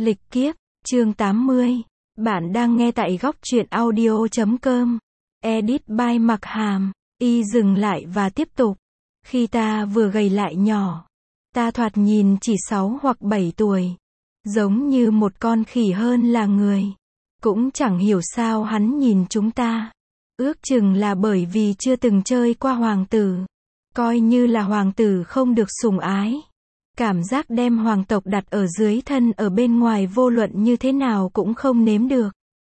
Lịch kiếp, chương 80. Bạn đang nghe tại góc truyện audio.com. Edit by Mặc Hàm. Y dừng lại và tiếp tục. Khi ta vừa gầy lại nhỏ, ta thoạt nhìn chỉ 6 hoặc 7 tuổi. Giống như một con khỉ hơn là người. Cũng chẳng hiểu sao hắn nhìn chúng ta. Ước chừng là bởi vì chưa từng chơi qua hoàng tử. Coi như là hoàng tử không được sủng ái. Cảm giác đem hoàng tộc đặt ở dưới thân ở bên ngoài vô luận như thế nào cũng không nếm được.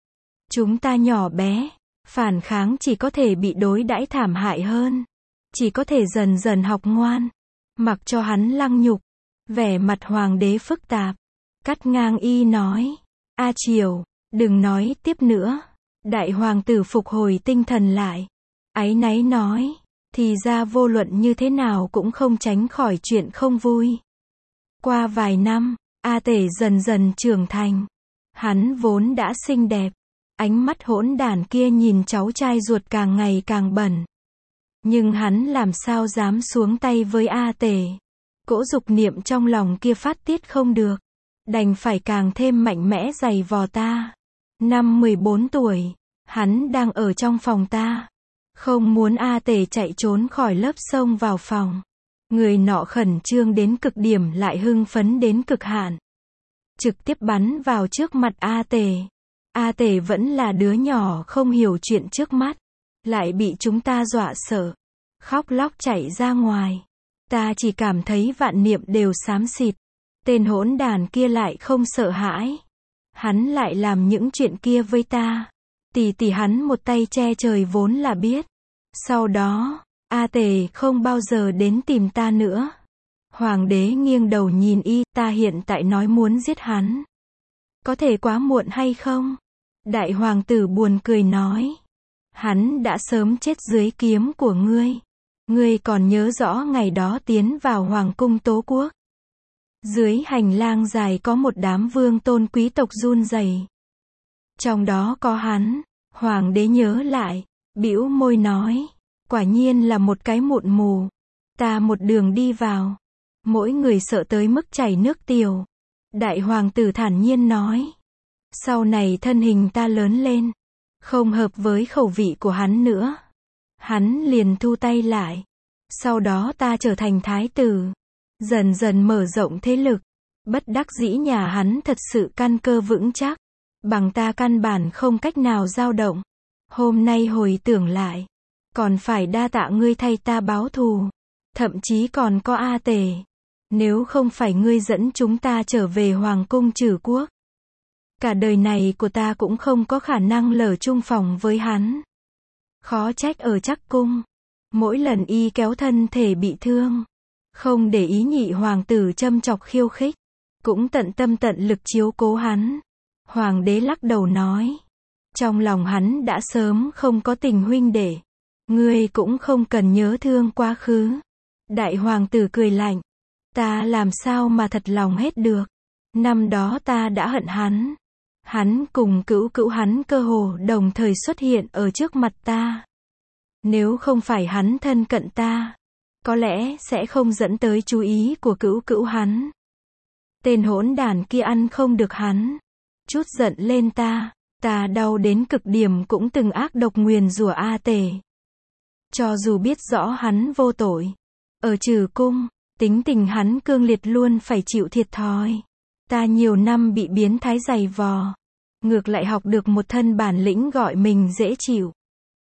Chúng ta nhỏ bé, phản kháng chỉ có thể bị đối đãi thảm hại hơn. Chỉ có thể dần dần học ngoan, mặc cho hắn lăng nhục. Vẻ mặt hoàng đế phức tạp, cắt ngang Y nói, A Triều, đừng nói tiếp nữa. Đại hoàng tử phục hồi tinh thần lại, áy náy nói, thì ra vô luận như thế nào cũng không tránh khỏi chuyện không vui. Qua vài năm, A Tể dần dần trưởng thành. Hắn vốn đã xinh đẹp, ánh mắt hỗn đản kia nhìn cháu trai ruột càng ngày càng bẩn. Nhưng hắn làm sao dám xuống tay với A Tể. Cỗ dục niệm trong lòng kia phát tiết không được, đành phải càng thêm mạnh mẽ giày vò ta. Năm 14 tuổi, hắn đang ở trong phòng ta. Không muốn A Tể chạy trốn khỏi lớp xông vào phòng. Người nọ khẩn trương đến cực điểm lại hưng phấn đến cực hạn. Trực tiếp bắn vào trước mặt A Tể. A Tể vẫn là đứa nhỏ không hiểu chuyện trước mắt. Lại bị chúng ta dọa sợ. Khóc lóc chạy ra ngoài. Ta chỉ cảm thấy vạn niệm đều xám xịt. Tên hỗn đàn kia lại không sợ hãi. Hắn lại làm những chuyện kia với ta. Tỷ hắn một tay che trời vốn là biết. Sau đó, A Tể không bao giờ đến tìm ta nữa. Hoàng đế nghiêng đầu nhìn Y, ta hiện tại nói muốn giết hắn. Có thể quá muộn hay không? Đại hoàng tử buồn cười nói. Hắn đã sớm chết dưới kiếm của ngươi. Ngươi còn nhớ rõ ngày đó tiến vào hoàng cung Tố Quốc. Dưới hành lang dài có một đám vương tôn quý tộc run rẩy. Trong đó có hắn. Hoàng đế nhớ lại, bĩu môi nói. Quả nhiên là một cái mụn mù. Ta một đường đi vào. Mỗi người sợ tới mức chảy nước tiểu. Đại hoàng tử thản nhiên nói. Sau này thân hình ta lớn lên. Không hợp với khẩu vị của hắn nữa. Hắn liền thu tay lại. Sau đó ta trở thành thái tử. Dần dần mở rộng thế lực. Bất đắc dĩ nhà hắn thật sự căn cơ vững chắc. Bằng ta căn bản không cách nào dao động. Hôm nay hồi tưởng lại. Còn phải đa tạ ngươi thay ta báo thù. Thậm chí còn có A Tể. Nếu không phải ngươi dẫn chúng ta trở về hoàng cung Trử Quốc. Cả đời này của ta cũng không có khả năng lở chung phòng với hắn. Khó trách ở Trắc Cung. Mỗi lần Y kéo thân thể bị thương. Không để ý nhị hoàng tử châm chọc khiêu khích. Cũng tận tâm tận lực chiếu cố hắn. Hoàng đế lắc đầu nói. Trong lòng hắn đã sớm không có tình huynh đệ. Ngươi cũng không cần nhớ thương quá khứ. Đại hoàng tử cười lạnh. Ta làm sao mà thật lòng hết được. Năm đó ta đã hận hắn. Hắn cùng cữu hắn cơ hồ đồng thời xuất hiện ở trước mặt ta. Nếu không phải hắn thân cận ta, có lẽ sẽ không dẫn tới chú ý của cữu hắn. Tên hỗn đản kia ăn không được hắn. Chút giận lên ta. Ta đau đến cực điểm cũng từng ác độc nguyền rủa A Tể. Cho dù biết rõ hắn vô tội. Ở Trử Cung, tính tình hắn cương liệt luôn phải chịu thiệt thòi. Ta nhiều năm bị biến thái giày vò. Ngược lại học được một thân bản lĩnh gọi mình dễ chịu.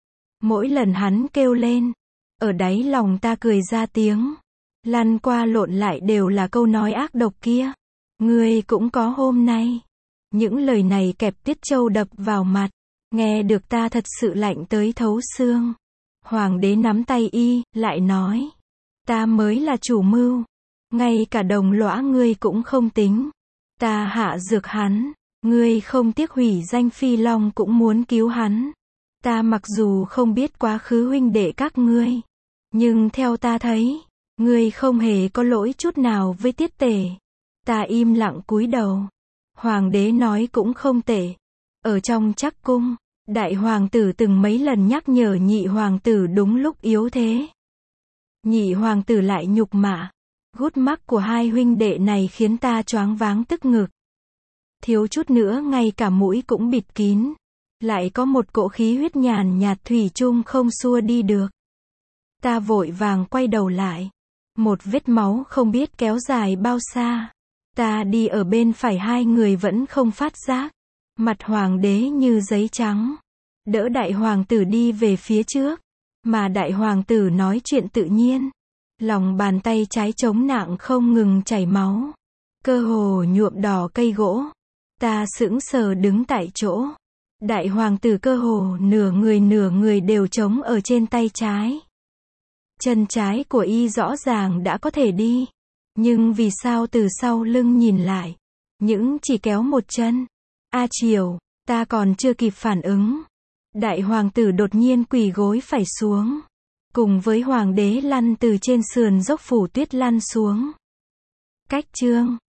Mỗi lần hắn kêu lên. Ở đáy lòng ta cười ra tiếng. Lăn qua lộn lại đều là câu nói ác độc kia. Ngươi cũng có hôm nay. Những lời này kẹp tiết châu đập vào mặt. Nghe được ta thật sự lạnh tới thấu xương. Hoàng đế nắm tay Y, lại nói. Ta mới là chủ mưu. Ngay cả đồng lõa ngươi cũng không tính. Ta hạ dược hắn. Ngươi không tiếc hủy danh Phi Long cũng muốn cứu hắn. Ta mặc dù không biết quá khứ huynh đệ các ngươi. Nhưng theo ta thấy. Ngươi không hề có lỗi chút nào với Tiết Tể. Ta im lặng cúi đầu. Hoàng đế nói cũng không tệ. Ở trong Trắc Cung. Đại hoàng tử từng mấy lần nhắc nhở nhị hoàng tử đúng lúc yếu thế. Nhị hoàng tử lại nhục mạ. Gút mắc của hai huynh đệ này khiến ta choáng váng tức ngực. thiếu chút nữa ngay cả mũi cũng bịt kín. Lại có một cỗ khí huyết nhàn nhạt thủy chung không xua đi được. Ta vội vàng quay đầu lại. Một vết máu không biết kéo dài bao xa. Ta đi ở bên phải hai người vẫn không phát giác. Mặt hoàng đế như giấy trắng. Đỡ đại hoàng tử đi về phía trước. Mà đại hoàng tử nói chuyện tự nhiên. Lòng bàn tay trái chống nạng không ngừng chảy máu. Cơ hồ nhuộm đỏ cây gỗ. Ta sững sờ đứng tại chỗ. Đại hoàng tử cơ hồ nửa người đều trống ở trên tay trái. Chân trái của y rõ ràng đã có thể đi. Nhưng vì sao từ sau lưng nhìn lại. Những chỉ kéo một chân. A Triều, ta còn chưa kịp phản ứng. Đại hoàng tử đột nhiên quỳ gối phải xuống. Cùng với hoàng đế lăn từ trên sườn dốc phủ tuyết lăn xuống. Cách chương